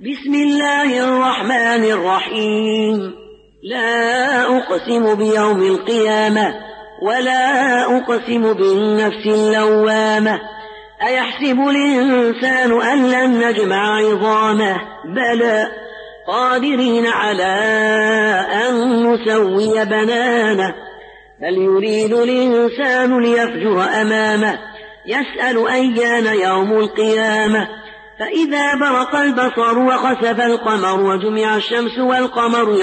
بسم الله الرحمن الرحيم. لا أقسم بيوم القيامة ولا أقسم بالنفس اللوامة. أيحسب الإنسان أن لن نجمع عظامه؟ بلى قادرين على أن نسوي بنانه. بل يريد الإنسان ليفجر أمامه يسأل أيان يوم القيامة. فإذا برق البصر وخسف القمر وجمع الشمس والقمر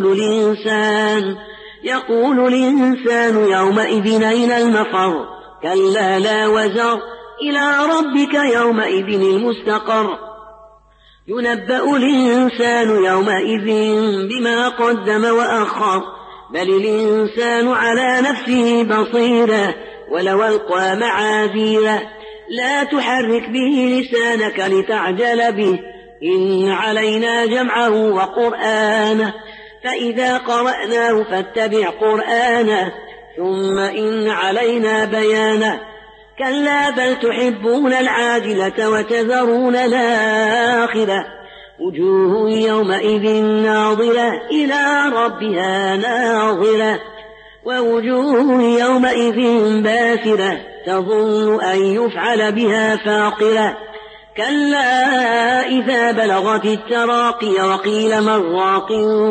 يقول الإنسان يومئذ أين المفر؟ كلا لا وزر إلى ربك يومئذ المستقر. ينبأ الإنسان يومئذ بما قدم وأخر. بل الإنسان على نفسه بصيرة ولو ألقى معاذيره. لا تحرك به لسانك لتعجل به. إن علينا جمعه وقرآنه فإذا قرأناه فاتبع قرآنه ثم إن علينا بيانه. كلا بل تحبون العاجلة وتذرون الآخرة. وجوه يومئذ ناظرة إلى ربها ناظرة ووجوه يومئذ باسرة تظن أن يفعل بها فاقرة. كلا إذا بلغت التراقي وقيل من راق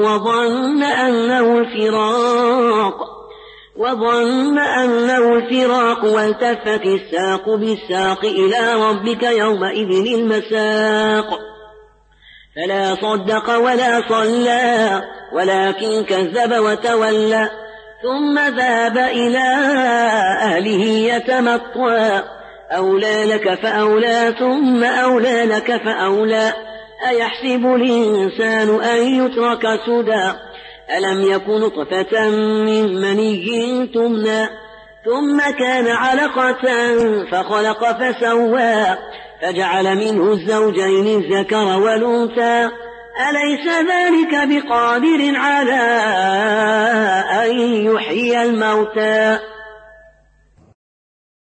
وظن أنه الفراق والتفت الساق بالساق إلى ربك يومئذ المساق. فلا صدق ولا صلى ولكن كذب وتولى ثم ذهب إلى أهله يتمطى. أولى لك فأولى ثم أولى لك فأولى. أيحسب الإنسان أن يترك سدى؟ ألم يكن نطفة من مني تمنى ثم كان علقة فخلق فسوى فجعل منه الزوجين الذكر والأنثى. أليس ذلك بقادر على أن يحيي الموتى؟